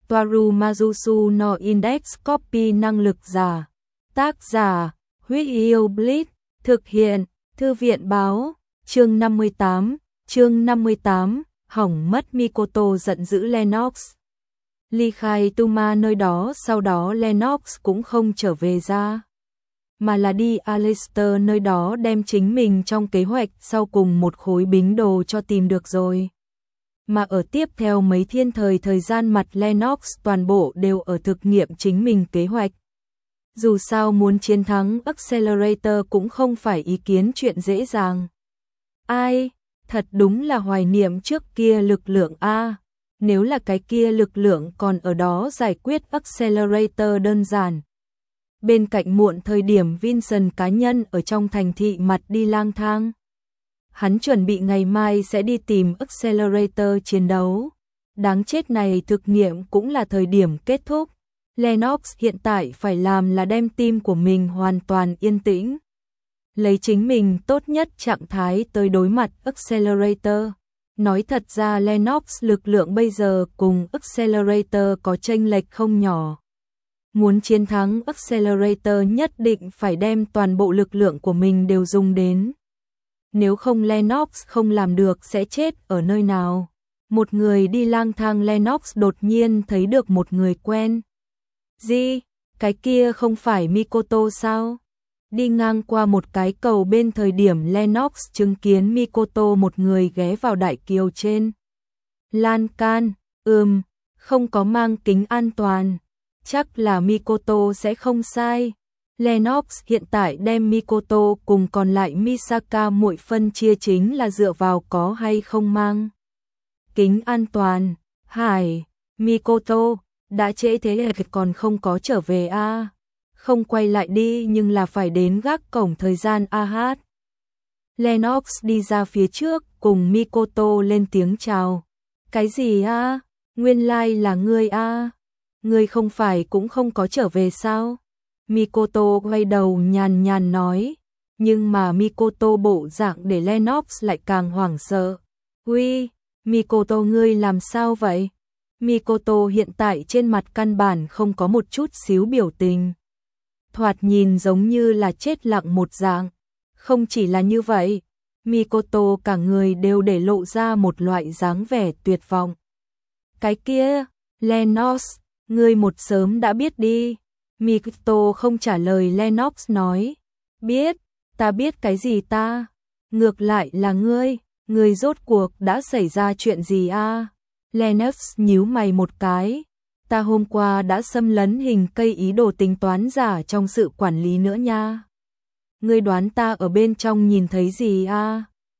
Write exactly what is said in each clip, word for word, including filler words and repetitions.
Toaru Majusu no Index Copy năng lực giả. Tác giả, Huyết Yêu Blitz, thực hiện, Thư viện báo, chương năm mươi tám, chương năm mươi tám, hỏng mất Mikoto giận dữ Lennox. Ly khai Tuma nơi đó, sau đó Lennox cũng không trở về ra, mà là đi Alistair nơi đó đem chính mình trong kế hoạch sau cùng một khối bính đồ cho tìm được rồi. Mà ở tiếp theo mấy thiên thời thời gian mặt Lennox toàn bộ đều ở thực nghiệm chính mình kế hoạch. Dù sao muốn chiến thắng Accelerator cũng không phải ý kiến chuyện dễ dàng. Ai, thật đúng là hoài niệm trước kia lực lượng A. Nếu là cái kia lực lượng còn ở đó giải quyết Accelerator đơn giản. Bên cạnh muộn thời điểm Vincent cá nhân ở trong thành thị mặt đi lang thang. Hắn chuẩn bị ngày mai sẽ đi tìm Accelerator chiến đấu. Đáng chết này thực nghiệm cũng là thời điểm kết thúc. Lennox hiện tại phải làm là đem tim của mình hoàn toàn yên tĩnh. Lấy chính mình tốt nhất trạng thái tới đối mặt Accelerator. Nói thật ra Lennox lực lượng bây giờ cùng Accelerator có chênh lệch không nhỏ. Muốn chiến thắng Accelerator nhất định phải đem toàn bộ lực lượng của mình đều dùng đến. Nếu không Lennox không làm được sẽ chết ở nơi nào. Một người đi lang thang Lennox đột nhiên thấy được một người quen. Gì? Cái kia không phải Mikoto sao? Đi ngang qua một cái cầu bên thời điểm Lennox chứng kiến Mikoto một người ghé vào đại kiều trên lan can. Ừm, không có mang kính an toàn. Chắc là Mikoto sẽ không sai. Lennox hiện tại đem Mikoto cùng còn lại Misaka muội phân chia chính là dựa vào có hay không mang kính an toàn. Hải, Mikoto, đã trễ thế còn không có trở về a à? Không quay lại đi nhưng là phải đến gác cổng thời gian a hát. Lennox đi ra phía trước cùng Mikoto lên tiếng chào. Cái gì a? À? Nguyên lai like là ngươi a? À? Ngươi không phải cũng không có trở về sao? Mikoto quay đầu nhàn nhàn nói, nhưng mà Mikoto bộ dạng để Lennox lại càng hoảng sợ. Uy, Mikoto ngươi làm sao vậy? Mikoto hiện tại trên mặt căn bản không có một chút xíu biểu tình. Thoạt nhìn giống như là chết lặng một dạng. Không chỉ là như vậy, Mikoto cả người đều để lộ ra một loại dáng vẻ tuyệt vọng. Cái kia, Lennox, ngươi một sớm đã biết đi. Mikoto không trả lời Lennox nói. Biết, ta biết cái gì ta? Ngược lại là ngươi, ngươi rốt cuộc đã xảy ra chuyện gì a? À? Lennox nhíu mày một cái. Ta hôm qua đã xâm lấn hình cây ý đồ tính toán giả trong sự quản lý nữa nha. Ngươi đoán ta ở bên trong nhìn thấy gì a? À?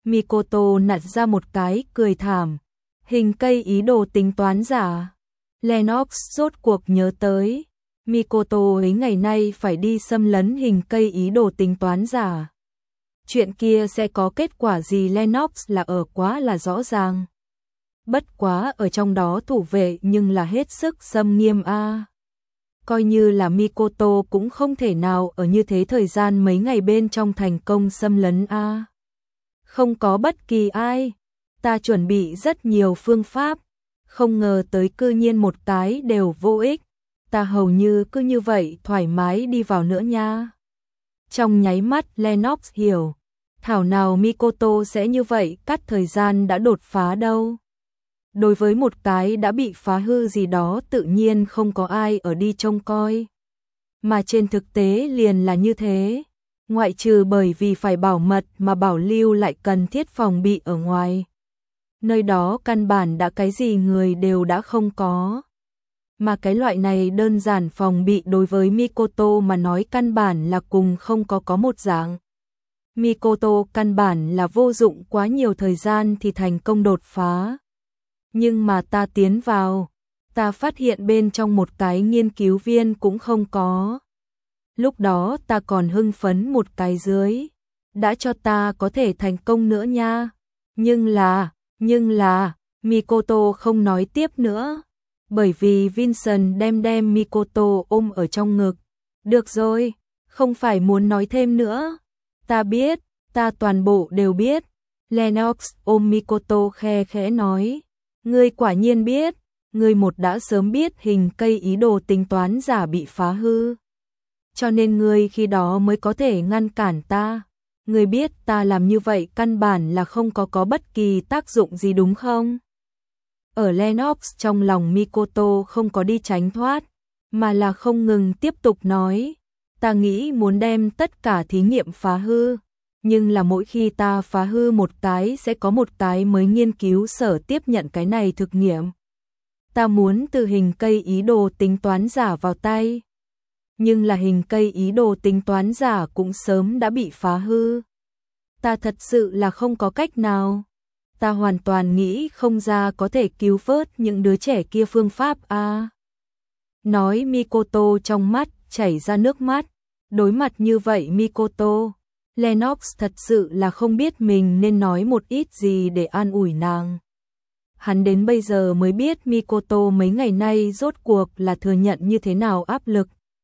Mikoto nặn ra một cái cười thảm. Hình cây ý đồ tính toán giả. Lennox rốt cuộc nhớ tới. Mikoto ấy ngày nay phải đi xâm lấn hình cây ý đồ tính toán giả. Chuyện kia sẽ có kết quả gì Lennox là ở quá là rõ ràng. Bất quá ở trong đó thủ vệ nhưng là hết sức xâm nghiêm a. À. Coi như là Mikoto cũng không thể nào ở như thế thời gian mấy ngày bên trong thành công xâm lấn a. À. Không có bất kỳ ai. Ta chuẩn bị rất nhiều phương pháp. Không ngờ tới cư nhiên một cái đều vô ích. Ta hầu như cứ như vậy thoải mái đi vào nữa nha. Trong nháy mắt Lennox hiểu. Thảo nào Mikoto sẽ như vậy cắt thời gian đã đột phá đâu. Đối với một cái đã bị phá hư gì đó tự nhiên không có ai ở đi trông coi. Mà trên thực tế liền là như thế. Ngoại trừ bởi vì phải bảo mật mà bảo lưu lại cần thiết phòng bị ở ngoài. Nơi đó căn bản đã cái gì người đều đã không có. Mà cái loại này đơn giản phòng bị đối với Mikoto mà nói căn bản là cùng không có có một dạng. Mikoto căn bản là vô dụng quá nhiều thời gian thì thành công đột phá. Nhưng mà ta tiến vào, ta phát hiện bên trong một cái nghiên cứu viên cũng không có. Lúc đó ta còn hưng phấn một cái dưới. Đã cho ta có thể thành công nữa nha. Nhưng là, nhưng là, Mikoto không nói tiếp nữa. Bởi vì Vincent đem đem Mikoto ôm ở trong ngực. Được rồi, không phải muốn nói thêm nữa. Ta biết, ta toàn bộ đều biết. Lennox ôm Mikoto khe khẽ nói. Ngươi quả nhiên biết. ngươi một đã sớm biết hình cây ý đồ tính toán giả bị phá hư. Cho nên ngươi khi đó mới có thể ngăn cản ta. Ngươi biết ta làm như vậy căn bản là không có có bất kỳ tác dụng gì đúng không? Ở Lennox trong lòng Mikoto không có đi tránh thoát, mà là không ngừng tiếp tục nói. Ta nghĩ muốn đem tất cả thí nghiệm phá hư, nhưng là mỗi khi ta phá hư một cái sẽ có một cái mới nghiên cứu sở tiếp nhận cái này thực nghiệm. Ta muốn từ hình cây ý đồ tính toán giả vào tay. Nhưng là hình cây ý đồ tính toán giả cũng sớm đã bị phá hư. Ta thật sự là không có cách nào. Ta hoàn toàn nghĩ không ra có thể cứu vớt những đứa trẻ kia phương pháp a. À. Nói Mikoto trong mắt chảy ra nước mắt. Đối mặt như vậy Mikoto, Lennox thật sự là không biết mình nên nói một ít gì để an ủi nàng. Hắn đến bây giờ mới biết Mikoto mấy ngày nay rốt cuộc là thừa nhận như thế nào áp lực,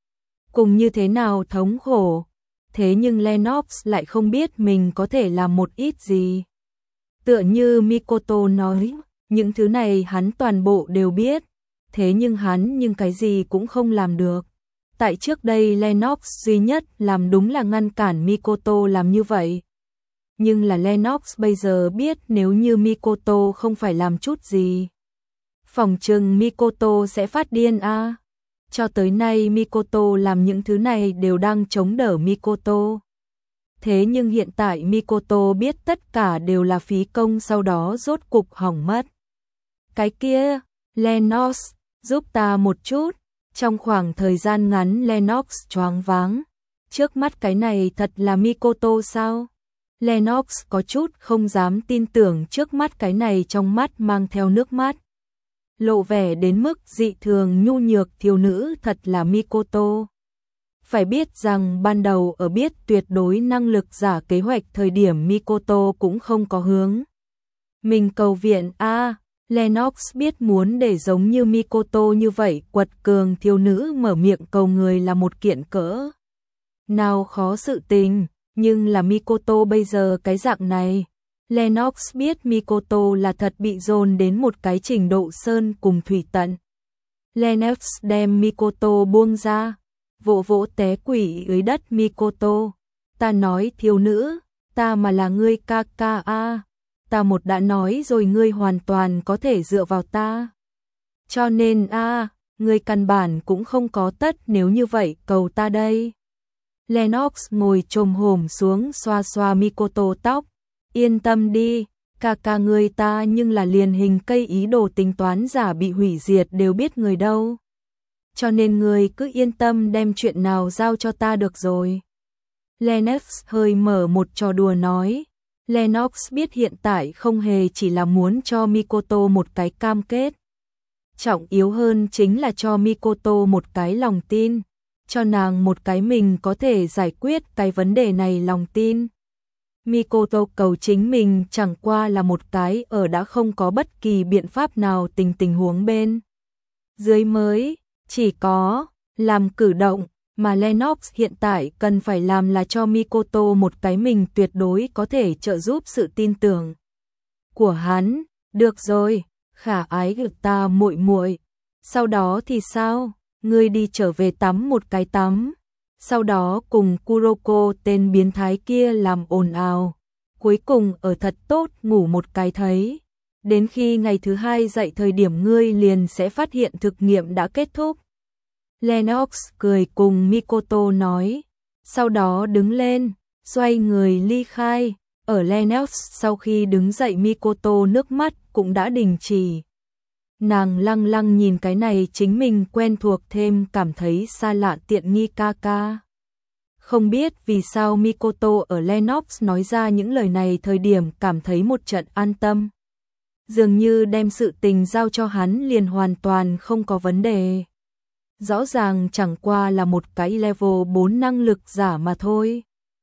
cùng như thế nào thống khổ. Thế nhưng Lennox lại không biết mình có thể làm một ít gì. Tựa như Mikoto nói, những thứ này hắn toàn bộ đều biết, thế nhưng hắn nhưng cái gì cũng không làm được. Tại trước đây Lennox duy nhất làm đúng là ngăn cản Mikoto làm như vậy. Nhưng là Lennox bây giờ biết nếu như Mikoto không phải làm chút gì, phỏng chừng Mikoto sẽ phát điên a. À. Cho tới nay Mikoto làm những thứ này đều đang chống đỡ Mikoto. Thế nhưng hiện tại Mikoto biết tất cả đều là phí công, sau đó rốt cục hỏng mất. Cái kia, Lennox, giúp ta một chút. Trong khoảng thời gian ngắn Lennox choáng váng. Trước mắt cái này thật là Mikoto sao? Lennox có chút không dám tin tưởng trước mắt cái này, trong mắt mang theo nước mắt. Lộ vẻ đến mức dị thường nhu nhược thiếu nữ thật là Mikoto. Phải biết rằng ban đầu ở biết tuyệt đối năng lực giả kế hoạch thời điểm Mikoto cũng không có hướng mình cầu viện a. À, Lennox biết muốn để giống như Mikoto như vậy quật cường thiếu nữ mở miệng cầu người là một kiện cỡ nào khó sự tình, nhưng là Mikoto bây giờ cái dạng này. Lennox biết Mikoto là thật bị dồn đến một cái trình độ sơn cùng thủy tận. Lennox đem Mikoto buông ra, vỗ vỗ té quỷ dưới đất Mikoto. Ta nói thiếu nữ, ta mà là ngươi ca ca a. Ta một đã nói rồi, ngươi hoàn toàn có thể dựa vào ta. Cho nên a, à, ngươi căn bản cũng không có tất nếu như vậy cầu ta đây. Lennox ngồi chồm hổm xuống xoa xoa Mikoto tóc. Yên tâm đi, ca ca ngươi ta nhưng là liền hình cây ý đồ tính toán giả bị hủy diệt đều biết người đâu. Cho nên ngươi cứ yên tâm đem chuyện nào giao cho ta được rồi. Lennox hơi mở một trò đùa nói. Lennox biết hiện tại không hề chỉ là muốn cho Mikoto một cái cam kết. Trọng yếu hơn chính là cho Mikoto một cái lòng tin, cho nàng một cái mình có thể giải quyết cái vấn đề này lòng tin. Mikoto cầu chính mình chẳng qua là một cái ở đã không có bất kỳ biện pháp nào tình tình huống bên dưới mới, chỉ có làm cử động. Mà Lennox hiện tại cần phải làm là cho Mikoto một cái mình tuyệt đối có thể trợ giúp sự tin tưởng của hắn. Được rồi, khả ái của ta muội muội. Sau đó thì sao? Ngươi đi trở về tắm một cái tắm. Sau đó cùng Kuroko tên biến thái kia làm ồn ào. Cuối cùng ở thật tốt ngủ một cái thấy. Đến khi ngày thứ hai dậy thời điểm ngươi liền sẽ phát hiện thực nghiệm đã kết thúc. Lennox cười cùng Mikoto nói, sau đó đứng lên, xoay người ly khai. Ở Lennox sau khi đứng dậy Mikoto nước mắt cũng đã đình chỉ. Nàng lăng lăng nhìn cái này chính mình quen thuộc thêm cảm thấy xa lạ tiện nghi ca ca. Không biết vì sao Mikoto ở Lennox nói ra những lời này thời điểm cảm thấy một trận an tâm. Dường như đem sự tình giao cho hắn liền hoàn toàn không có vấn đề. Rõ ràng chẳng qua là một cái level bốn năng lực giả mà thôi.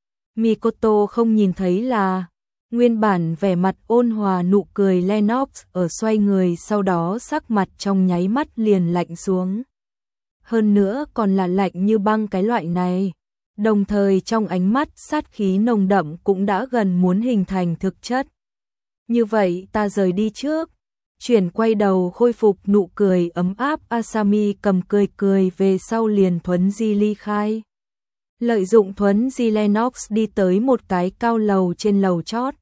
Mikoto không nhìn thấy là nguyên bản vẻ mặt ôn hòa nụ cười Lennox ở xoay người sau đó sắc mặt trong nháy mắt liền lạnh xuống. Hơn nữa còn là lạnh như băng cái loại này. Đồng thời trong ánh mắt sát khí nồng đậm cũng đã gần muốn hình thành thực chất. Như vậy ta rời đi trước. Chuyển quay đầu khôi phục nụ cười ấm áp, Asami cầm cười cười về sau liền thuấn di ly khai. Lợi dụng thuấn di, Lennox đi tới một cái cao lầu trên lầu chót.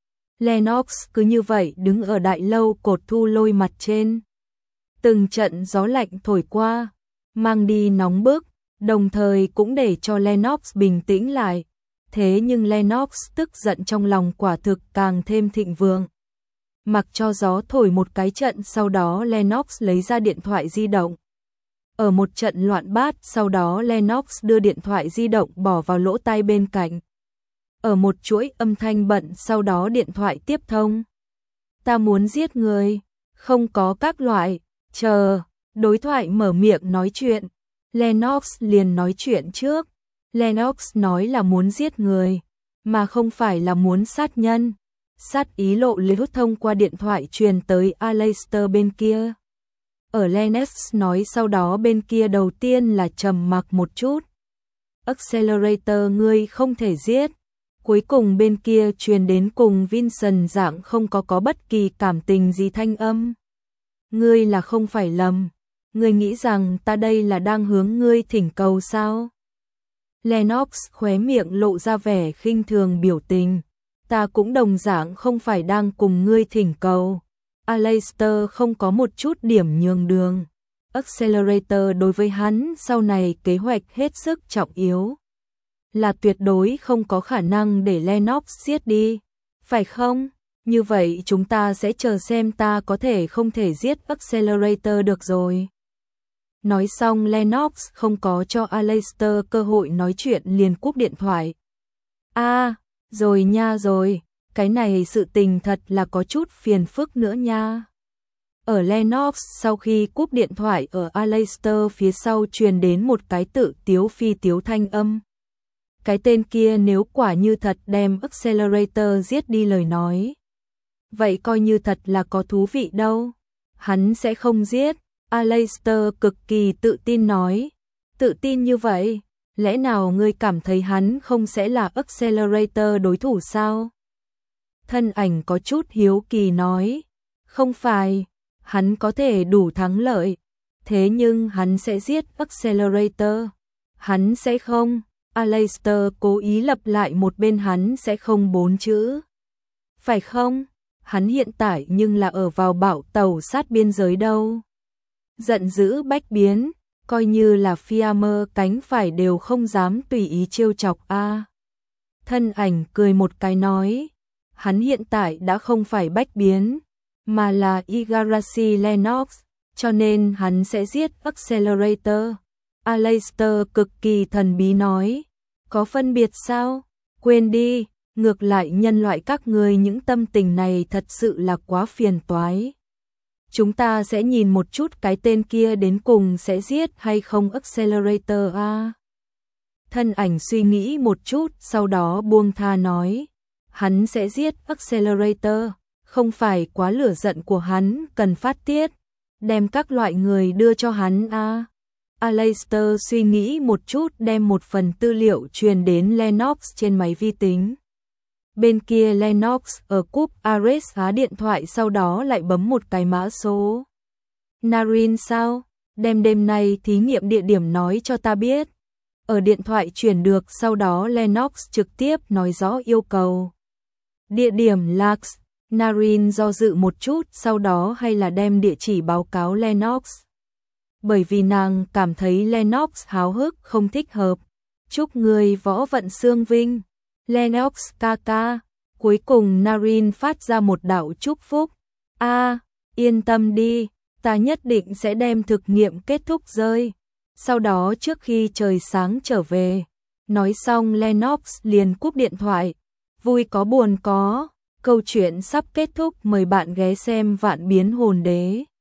Lennox cứ như vậy đứng ở đại lâu cột thu lôi mặt trên. Từng trận gió lạnh thổi qua, mang đi nóng bức, đồng thời cũng để cho Lennox bình tĩnh lại. Thế nhưng Lennox tức giận trong lòng quả thực càng thêm thịnh vượng. Mặc cho gió thổi một cái trận, sau đó Lennox lấy ra điện thoại di động. Ở một trận loạn bát, sau đó Lennox đưa điện thoại di động bỏ vào lỗ tai bên cạnh. Ở một chuỗi âm thanh bận, sau đó điện thoại tiếp thông. Ta muốn giết người, không có các loại, chờ, đối thoại mở miệng nói chuyện. Lennox liền nói chuyện trước. Lennox nói là muốn giết người, mà không phải là muốn sát nhân. Sát ý lộ liễu thông qua điện thoại truyền tới Aleister bên kia. Ở Lennox nói sau đó bên kia đầu tiên là trầm mặc một chút. Accelerator, ngươi không thể giết. Cuối cùng bên kia truyền đến cùng Vincent dạng không có có bất kỳ cảm tình gì thanh âm. Ngươi là không phải lầm. Ngươi nghĩ rằng ta đây là đang hướng ngươi thỉnh cầu sao? Lennox khóe miệng lộ ra vẻ khinh thường biểu tình. Ta cũng đồng dạng không phải đang cùng ngươi thỉnh cầu. Aleister không có một chút điểm nhường đường. Accelerator đối với hắn sau này kế hoạch hết sức trọng yếu. Là tuyệt đối không có khả năng để Lennox giết đi. Phải không? Như vậy chúng ta sẽ chờ xem ta có thể không thể giết Accelerator được rồi. Nói xong Lennox không có cho Aleister cơ hội nói chuyện liền cúp điện thoại. A, à, rồi nha rồi, cái này sự tình thật là có chút phiền phức nữa nha. Ở Lennox sau khi cúp điện thoại, ở Aleister phía sau truyền đến một cái tự tiếu phi tiếu thanh âm. Cái tên kia nếu quả như thật đem Accelerator giết đi lời nói, vậy coi như thật là có thú vị đâu. Hắn sẽ không giết. Aleister cực kỳ tự tin nói. Tự tin như vậy, lẽ nào ngươi cảm thấy hắn không sẽ là Accelerator đối thủ sao? Thân ảnh có chút hiếu kỳ nói. Không phải, hắn có thể đủ thắng lợi, thế nhưng hắn sẽ giết Accelerator. Hắn sẽ không. Aleister cố ý lặp lại một bên hắn sẽ không bốn chữ. Phải không? Hắn hiện tại nhưng là ở vào bão tàu sát biên giới đâu. Giận dữ bách biến, coi như là Fiammer cánh phải đều không dám tùy ý trêu chọc a. À. Thân ảnh cười một cái nói, hắn hiện tại đã không phải bách biến, mà là Igarashi Lennox, cho nên hắn sẽ giết Accelerator. Aleister cực kỳ thần bí nói, có phân biệt sao? Quên đi, ngược lại nhân loại các người những tâm tình này thật sự là quá phiền toái. Chúng ta sẽ nhìn một chút cái tên kia đến cùng sẽ giết hay không Accelerator a. À. Thân ảnh suy nghĩ một chút, sau đó buông tha nói, hắn sẽ giết Accelerator, không phải quá lửa giận của hắn cần phát tiết, đem các loại người đưa cho hắn a. À. Aleister suy nghĩ một chút đem một phần tư liệu truyền đến Lennox trên máy vi tính. Bên kia Lennox ở cúp Ares phá điện thoại, sau đó lại bấm một cái mã số. Narin sao? Đem đêm nay thí nghiệm địa điểm nói cho ta biết. Ở điện thoại chuyển được, sau đó Lennox trực tiếp nói rõ yêu cầu. Địa điểm Lax. Narin do dự một chút, sau đó hay là đem địa chỉ báo cáo Lennox. Bởi vì nàng cảm thấy Lennox háo hức không thích hợp. Chúc người võ vận xương vinh. Lennox ca ca. Cuối cùng Narin phát ra một đạo chúc phúc. A, à, yên tâm đi, ta nhất định sẽ đem thực nghiệm kết thúc rơi. Sau đó trước khi trời sáng trở về. Nói xong Lennox liền cúp điện thoại. Vui có buồn có. Câu chuyện sắp kết thúc, mời bạn ghé xem Vạn Biến Hồn Đế.